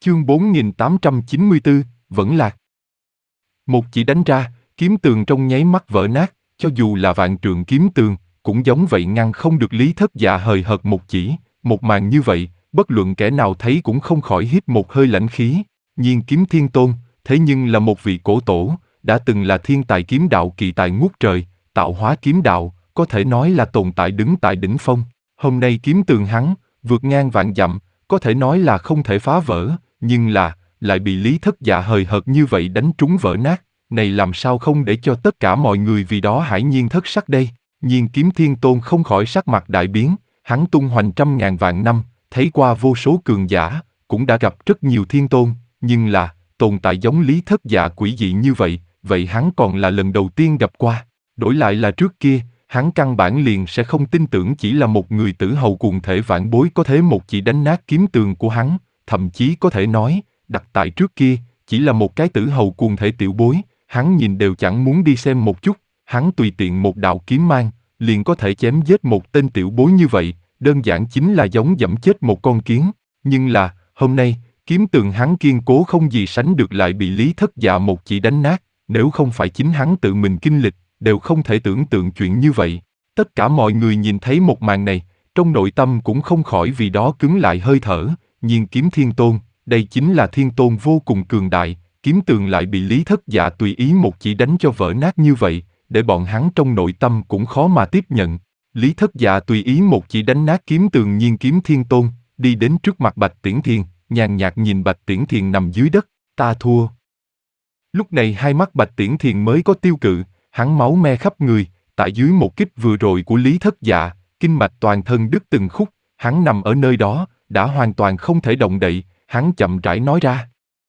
Chương 4894, vẫn lạc. Một chỉ đánh ra, kiếm tường trong nháy mắt vỡ nát, cho dù là vạn trượng kiếm tường, cũng giống vậy ngăn không được Lý Thất Dạ hời hợt một chỉ. Một màn như vậy, bất luận kẻ nào thấy cũng không khỏi hít một hơi lãnh khí. Nhiên Kiếm Thiên Tôn, thế nhưng là một vị cổ tổ, đã từng là thiên tài kiếm đạo kỳ tài ngút trời, tạo hóa kiếm đạo, có thể nói là tồn tại đứng tại đỉnh phong. Hôm nay kiếm tường hắn, vượt ngang vạn dặm, có thể nói là không thể phá vỡ, nhưng lại bị Lý Thất Dạ hời hợt như vậy đánh trúng vỡ nát, này làm sao không để cho tất cả mọi người vì đó hãi nhiên thất sắc đây. Nhiên Kiếm Thiên Tôn không khỏi sắc mặt đại biến, hắn tung hoành trăm ngàn vạn năm, thấy qua vô số cường giả, cũng đã gặp rất nhiều thiên tôn, nhưng là, tồn tại giống Lý Thất Dạ quỷ dị như vậy, vậy hắn còn là lần đầu tiên gặp qua. Đổi lại là trước kia, hắn căn bản liền sẽ không tin tưởng chỉ là một người tử hầu cuồng thể vạn bối có thể một chỉ đánh nát kiếm tường của hắn, thậm chí có thể nói, đặt tại trước kia, chỉ là một cái tử hầu cuồng thể tiểu bối, hắn nhìn đều chẳng muốn đi xem một chút, hắn tùy tiện một đạo kiếm mang, liền có thể chém giết một tên tiểu bối như vậy, đơn giản chính là giống dẫm chết một con kiến. Nhưng là, hôm nay, kiếm tường hắn kiên cố không gì sánh được lại bị Lý Thất Dạ một chỉ đánh nát, nếu không phải chính hắn tự mình kinh lịch, đều không thể tưởng tượng chuyện như vậy. Tất cả mọi người nhìn thấy một màn này, trong nội tâm cũng không khỏi vì đó cứng lại hơi thở. Nhiên Kiếm Thiên Tôn, đây chính là thiên tôn vô cùng cường đại, kiếm tường lại bị Lý Thất Dạ tùy ý một chỉ đánh cho vỡ nát như vậy, để bọn hắn trong nội tâm cũng khó mà tiếp nhận. Lý Thất Dạ tùy ý một chỉ đánh nát kiếm tường Nhiên Kiếm Thiên Tôn, đi đến trước mặt Bạch Tiễn Thiền, nhàn nhạt nhìn Bạch Tiễn Thiền nằm dưới đất, ta thua. Lúc này hai mắt Bạch Tiễn Thiền mới có tiêu cự, hắn máu me khắp người, tại dưới một kích vừa rồi của Lý Thất Dạ, kinh mạch toàn thân đứt từng khúc, hắn nằm ở nơi đó, đã hoàn toàn không thể động đậy, hắn chậm rãi nói ra.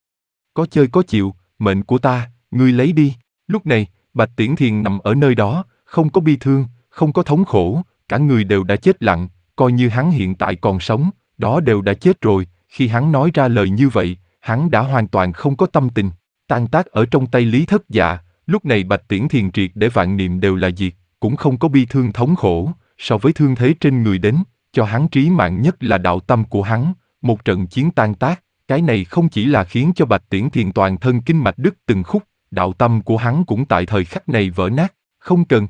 Có chơi có chịu, mệnh của ta, ngươi lấy đi. Lúc này, Bạch Tiễn Thiền nằm ở nơi đó, không có bi thương, không có thống khổ, cả người đều đã chết lặng, coi như hắn hiện tại còn sống, đó đều đã chết rồi. Khi hắn nói ra lời như vậy, hắn đã hoàn toàn không có tâm tình, tan tác ở trong tay Lý Thất Dạ. Lúc này Bạch Tiễn Thiền triệt để vạn niệm đều là diệt, cũng không có bi thương thống khổ, so với thương thế trên người đến, cho hắn trí mạng nhất là đạo tâm của hắn, một trận chiến tan tác, cái này không chỉ là khiến cho Bạch Tiễn Thiền toàn thân kinh mạch đứt từng khúc, đạo tâm của hắn cũng tại thời khắc này vỡ nát, không cần.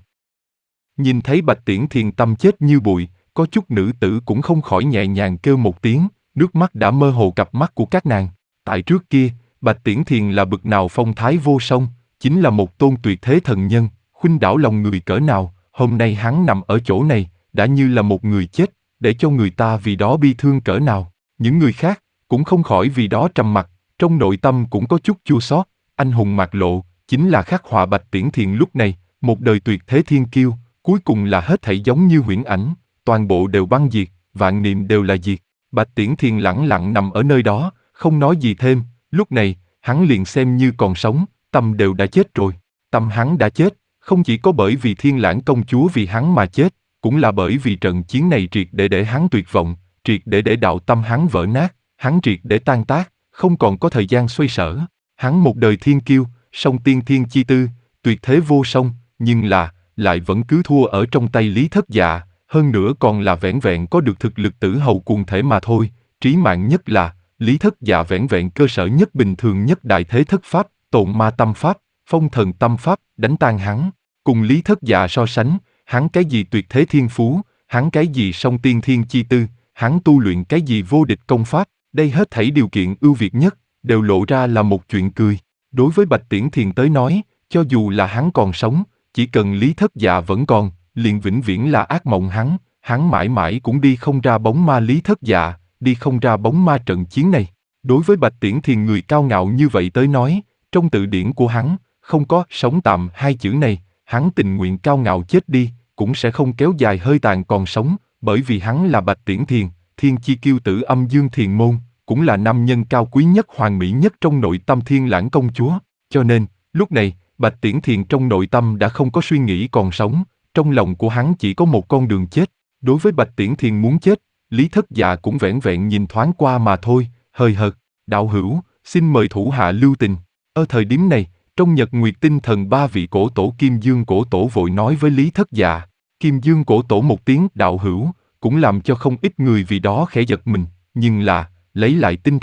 Nhìn thấy Bạch Tiễn Thiền tâm chết như bụi, có chút nữ tử cũng không khỏi nhẹ nhàng kêu một tiếng, nước mắt đã mơ hồ cặp mắt của các nàng. Tại trước kia, Bạch Tiễn Thiền là bực nào phong thái vô song, chính là một tôn tuyệt thế thần nhân, khuynh đảo lòng người cỡ nào, hôm nay hắn nằm ở chỗ này, đã như là một người chết, để cho người ta vì đó bi thương cỡ nào. Những người khác, cũng không khỏi vì đó trầm mặc, trong nội tâm cũng có chút chua xót. Anh hùng mạc lộ, chính là khắc họa Bạch Tiễn Thiền lúc này, một đời tuyệt thế thiên kiêu, cuối cùng là hết thảy giống như huyễn ảnh, toàn bộ đều băng diệt, vạn niệm đều là diệt. Bạch Tiễn Thiền lẳng lặng nằm ở nơi đó, không nói gì thêm, lúc này, hắn liền xem như còn sống, tâm đều đã chết rồi. Tâm hắn đã chết, không chỉ có bởi vì Thiên Lãng công chúa vì hắn mà chết, cũng là bởi vì trận chiến này triệt để hắn tuyệt vọng, triệt để đạo tâm hắn vỡ nát, hắn triệt để tan tác, không còn có thời gian xoay sở. Hắn một đời thiên kiêu, song tiên thiên chi tư, tuyệt thế vô song, nhưng lại vẫn cứ thua ở trong tay Lý Thất Dạ, hơn nữa còn là vẻn vẹn có được thực lực tử hầu cuồng thể mà thôi. Trí mạng nhất là, Lý Thất Dạ vẻn vẹn cơ sở nhất bình thường nhất đại thế thất pháp, tồn ma tâm pháp, phong thần tâm pháp, đánh tan hắn. Cùng Lý Thất Dạ so sánh, hắn cái gì tuyệt thế thiên phú, hắn cái gì song tiên thiên chi tư, hắn tu luyện cái gì vô địch công pháp, đây hết thảy điều kiện ưu việt nhất, đều lộ ra là một chuyện cười. Đối với Bạch Tiễn Thiền tới nói, cho dù là hắn còn sống, chỉ cần Lý Thất Dạ vẫn còn, liền vĩnh viễn là ác mộng hắn mãi mãi cũng đi không ra bóng ma Lý Thất Dạ, đi không ra bóng ma trận chiến này. Đối với Bạch Tiễn Thiền người cao ngạo như vậy tới nói, trong từ điển của hắn, không có sống tạm hai chữ này, hắn tình nguyện cao ngạo chết đi, cũng sẽ không kéo dài hơi tàn còn sống, bởi vì hắn là Bạch Tiễn Thiền, thiên chi kiêu tử Âm Dương Thiền Môn, cũng là nam nhân cao quý nhất hoàn mỹ nhất trong nội tâm Thiên Lãng công chúa. Cho nên, lúc này, Bạch Tiễn Thiền trong nội tâm đã không có suy nghĩ còn sống, trong lòng của hắn chỉ có một con đường chết. Đối với Bạch Tiễn Thiền muốn chết, Lý Thất Dạ cũng vẻn vẹn nhìn thoáng qua mà thôi, hời hợt, đạo hữu, xin mời thủ hạ lưu tình. Ở thời điểm này, trong Nhật Nguyệt Tinh Thần ba vị cổ tổ Kim Dương cổ tổ vội nói với Lý Thất Dạ. Kim Dương cổ tổ một tiếng đạo hữu, cũng làm cho không ít người vì đó khẽ giật mình, nhưng là, lấy lại tinh thần,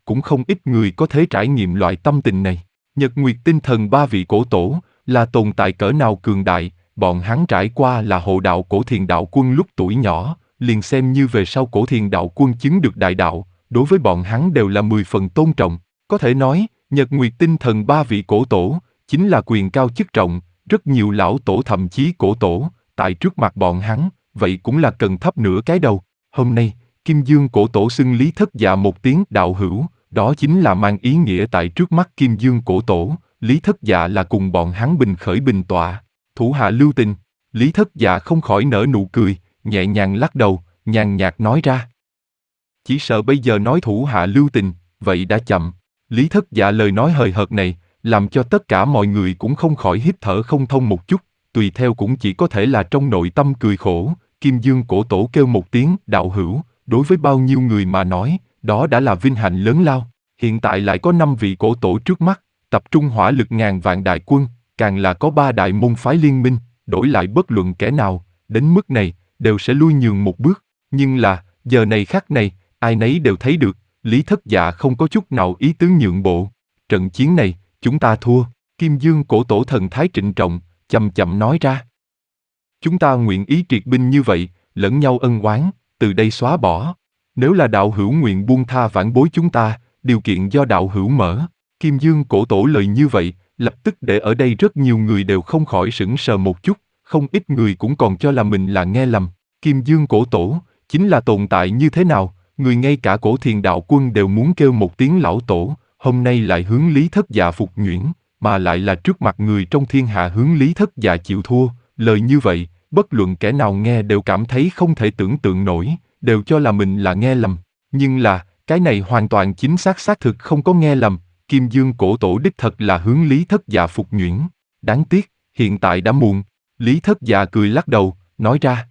cũng không ít người có thể trải nghiệm loại tâm tình này. Nhật Nguyệt tinh thần ba vị cổ tổ là tồn tại cỡ nào cường đại, bọn hắn trải qua là hộ đạo cổ thiền đạo quân lúc tuổi nhỏ, liền xem như về sau cổ thiền đạo quân chứng được đại đạo, đối với bọn hắn đều là 10 phần tôn trọng. Có thể nói, Nhật Nguyệt tinh thần ba vị cổ tổ chính là quyền cao chức trọng, rất nhiều lão tổ thậm chí cổ tổ, tại trước mặt bọn hắn, vậy cũng là cần thấp nửa cái đầu. Hôm nay, Kim Dương cổ tổ xưng Lý Thất Dạ một tiếng đạo hữu, đó chính là mang ý nghĩa tại trước mắt Kim Dương cổ tổ, Lý Thất Dạ là cùng bọn hắn bình khởi bình tọa. Thủ hạ lưu tình, Lý Thất Dạ không khỏi nở nụ cười, nhẹ nhàng lắc đầu, nhàn nhạt nói ra. Chỉ sợ bây giờ nói thủ hạ lưu tình, vậy đã chậm. Lý Thất Dạ lời nói hời hợt này, làm cho tất cả mọi người cũng không khỏi hít thở không thông một chút, tùy theo cũng chỉ có thể là trong nội tâm cười khổ. Kim Dương cổ tổ kêu một tiếng đạo hữu, đối với bao nhiêu người mà nói, đó đã là vinh hạnh lớn lao. Hiện tại lại có 5 vị cổ tổ trước mắt, tập trung hỏa lực ngàn vạn đại quân, càng là có 3 đại môn phái liên minh, đổi lại bất luận kẻ nào, đến mức này, đều sẽ lui nhường một bước. Nhưng là, giờ này khắc này, ai nấy đều thấy được, Lý Thất Dạ không có chút nào ý tứ nhượng bộ. Trận chiến này, chúng ta thua. Kim Dương cổ tổ thần thái trịnh trọng, chậm chậm nói ra. Chúng ta nguyện ý triệt binh như vậy, lẫn nhau ân oán, từ đây xóa bỏ. Nếu là đạo hữu nguyện buông tha vãn bối chúng ta, điều kiện do đạo hữu mở. Kim Dương cổ tổ lời như vậy, lập tức để ở đây rất nhiều người đều không khỏi sững sờ một chút, không ít người cũng còn cho là mình là nghe lầm. Kim Dương cổ tổ, chính là tồn tại như thế nào, người ngay cả cổ thiền đạo quân đều muốn kêu một tiếng lão tổ, hôm nay lại hướng Lý Thất Dạ phục nhuyễn, mà lại là trước mặt người trong thiên hạ hướng Lý Thất Dạ chịu thua. Lời như vậy, bất luận kẻ nào nghe đều cảm thấy không thể tưởng tượng nổi, đều cho là mình là nghe lầm. Nhưng là, cái này hoàn toàn chính xác xác thực không có nghe lầm, Kim Dương cổ tổ đích thật là hướng Lý Thất Dạ phục nhuyễn. Đáng tiếc, hiện tại đã muộn. Lý Thất Dạ cười lắc đầu, nói ra.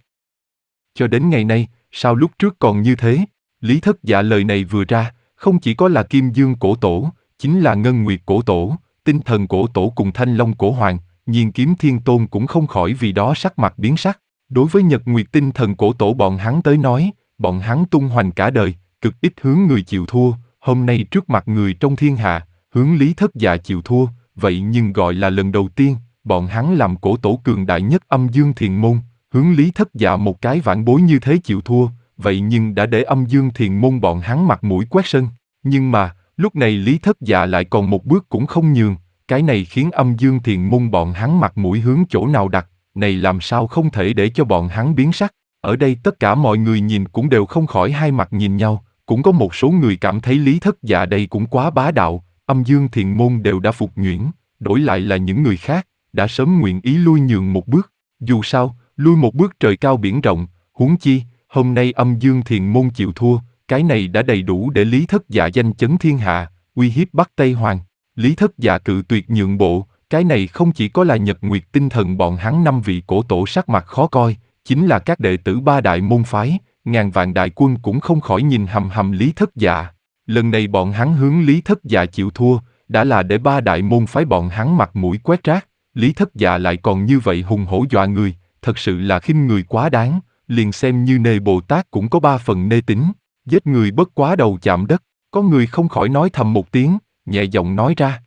Cho đến ngày nay, sao lúc trước còn như thế? Lý Thất Dạ lời này vừa ra, không chỉ có là Kim Dương cổ tổ, chính là Ngân Nguyệt cổ tổ, Tinh Thần cổ tổ cùng Thanh Long cổ hoàng, Nhiên Kiếm Thiên Tôn cũng không khỏi vì đó sắc mặt biến sắc. Đối với Nhật Nguyệt Tinh Thần cổ tổ bọn hắn tới nói, bọn hắn tung hoành cả đời, cực ít hướng người chịu thua, hôm nay trước mặt người trong thiên hạ, hướng Lý Thất Dạ chịu thua, vậy nhưng gọi là lần đầu tiên, bọn hắn làm cổ tổ cường đại nhất Âm Dương Thiền môn, hướng Lý Thất Dạ một cái vãn bối như thế chịu thua, vậy nhưng đã để Âm Dương Thiền môn bọn hắn mặt mũi quét sân. Nhưng mà, lúc này Lý Thất Dạ lại còn một bước cũng không nhường, cái này khiến Âm Dương Thiền môn bọn hắn mặt mũi hướng chỗ nào đặt, này làm sao không thể để cho bọn hắn biến sắc. Ở đây tất cả mọi người nhìn cũng đều không khỏi hai mặt nhìn nhau, cũng có một số người cảm thấy Lý Thất Dạ đây cũng quá bá đạo, Âm Dương Thiền môn đều đã phục nhuyễn, đổi lại là những người khác, đã sớm nguyện ý lui nhường một bước. Dù sao, lui một bước trời cao biển rộng, huống chi, hôm nay Âm Dương Thiền môn chịu thua, cái này đã đầy đủ để Lý Thất Dạ danh chấn thiên hạ, uy hiếp Bắc Tây Hoàng. Lý Thất Dạ cự tuyệt nhượng bộ, cái này không chỉ có là Nhật Nguyệt tinh thần bọn hắn 5 vị cổ tổ sắc mặt khó coi, chính là các đệ tử 3 đại môn phái, ngàn vạn đại quân cũng không khỏi nhìn hằm hằm Lý Thất Dạ. Lần này bọn hắn hướng Lý Thất Dạ chịu thua, đã là để 3 đại môn phái bọn hắn mặt mũi quét rác, Lý Thất Dạ lại còn như vậy hùng hổ dọa người, thật sự là khinh người quá đáng, liền xem như Nê Bồ Tát cũng có 3 phần nê tính, giết người bất quá đầu chạm đất, có người không khỏi nói thầm một tiếng, nhẹ giọng nói ra.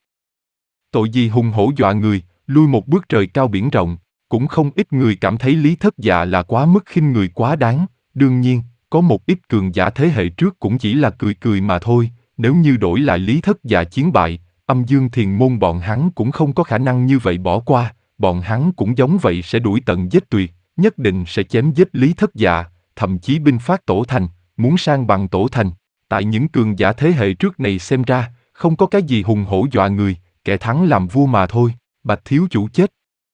Tội gì hùng hổ dọa người, lui một bước trời cao biển rộng, cũng không ít người cảm thấy Lý Thất Dạ là quá mức khinh người quá đáng, đương nhiên, có một ít cường giả thế hệ trước cũng chỉ là cười cười mà thôi, nếu như đổi lại Lý Thất Dạ chiến bại, Âm Dương Thiền môn bọn hắn cũng không có khả năng như vậy bỏ qua, bọn hắn cũng giống vậy sẽ đuổi tận giết tuyệt, nhất định sẽ chém giết Lý Thất Dạ, thậm chí binh phát tổ thành, muốn sang bằng tổ thành. Tại những cường giả thế hệ trước này xem ra, không có cái gì hùng hổ dọa người, kẻ thắng làm vua mà thôi. Bạch thiếu chủ chết.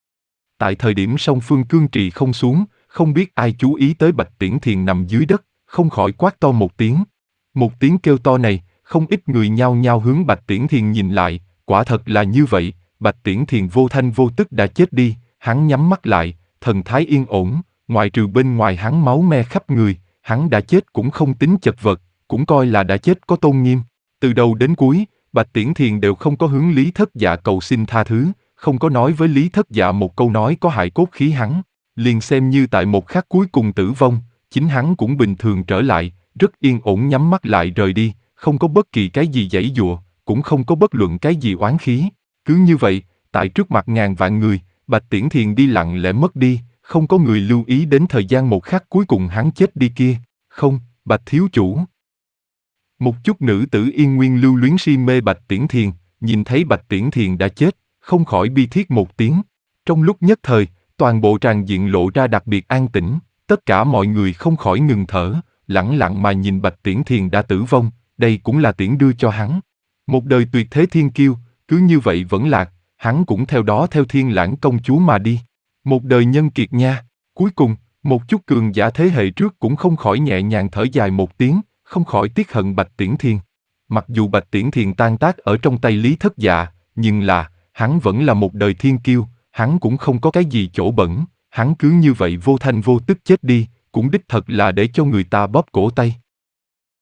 Tại thời điểm song phương cương trì không xuống, không biết ai chú ý tới Bạch Tiễn Thiền nằm dưới đất, không khỏi quát to một tiếng. Một tiếng kêu to này, không ít người nhao nhao hướng Bạch Tiễn Thiền nhìn lại, quả thật là như vậy, Bạch Tiễn Thiền vô thanh vô tức đã chết đi, hắn nhắm mắt lại, thần thái yên ổn, ngoại trừ bên ngoài hắn máu me khắp người, hắn đã chết cũng không tính chật vật, cũng coi là đã chết có tôn nghiêm. Từ đầu đến cuối, Bạch Tiễn Thiền đều không có hướng Lý Thất Dạ cầu xin tha thứ, không có nói với Lý Thất Dạ một câu nói có hại cốt khí hắn, liền xem như tại một khắc cuối cùng tử vong, chính hắn cũng bình thường trở lại, rất yên ổn nhắm mắt lại rời đi, không có bất kỳ cái gì giãy giụa, cũng không có bất luận cái gì oán khí. Cứ như vậy, tại trước mặt ngàn vạn người, Bạch Tiễn Thiền đi lặng lẽ mất đi, không có người lưu ý đến thời gian một khắc cuối cùng hắn chết đi kia. Không, Bạch thiếu chủ. Một chút nữ tử Yên Nguyên lưu luyến si mê Bạch Tiễn Thiền, nhìn thấy Bạch Tiễn Thiền đã chết, không khỏi bi thiết một tiếng. Trong lúc nhất thời, toàn bộ tràng diện lộ ra đặc biệt an tĩnh, tất cả mọi người không khỏi ngừng thở, lẳng lặng mà nhìn Bạch Tiễn Thiền đã tử vong, đây cũng là tiễn đưa cho hắn. Một đời tuyệt thế thiên kiêu, cứ như vậy vẫn lạc, hắn cũng theo đó theo Thiên Lãng công chúa mà đi. Một đời nhân kiệt nha. Cuối cùng, một chút cường giả thế hệ trước cũng không khỏi nhẹ nhàng thở dài một tiếng, không khỏi tiếc hận Bạch Tiễn Thiền. Mặc dù Bạch Tiễn Thiền tan tác ở trong tay Lý Thất Dạ, nhưng là, hắn vẫn là một đời thiên kiêu, hắn cũng không có cái gì chỗ bẩn, hắn cứ như vậy vô thanh vô tức chết đi, cũng đích thật là để cho người ta bóp cổ tay.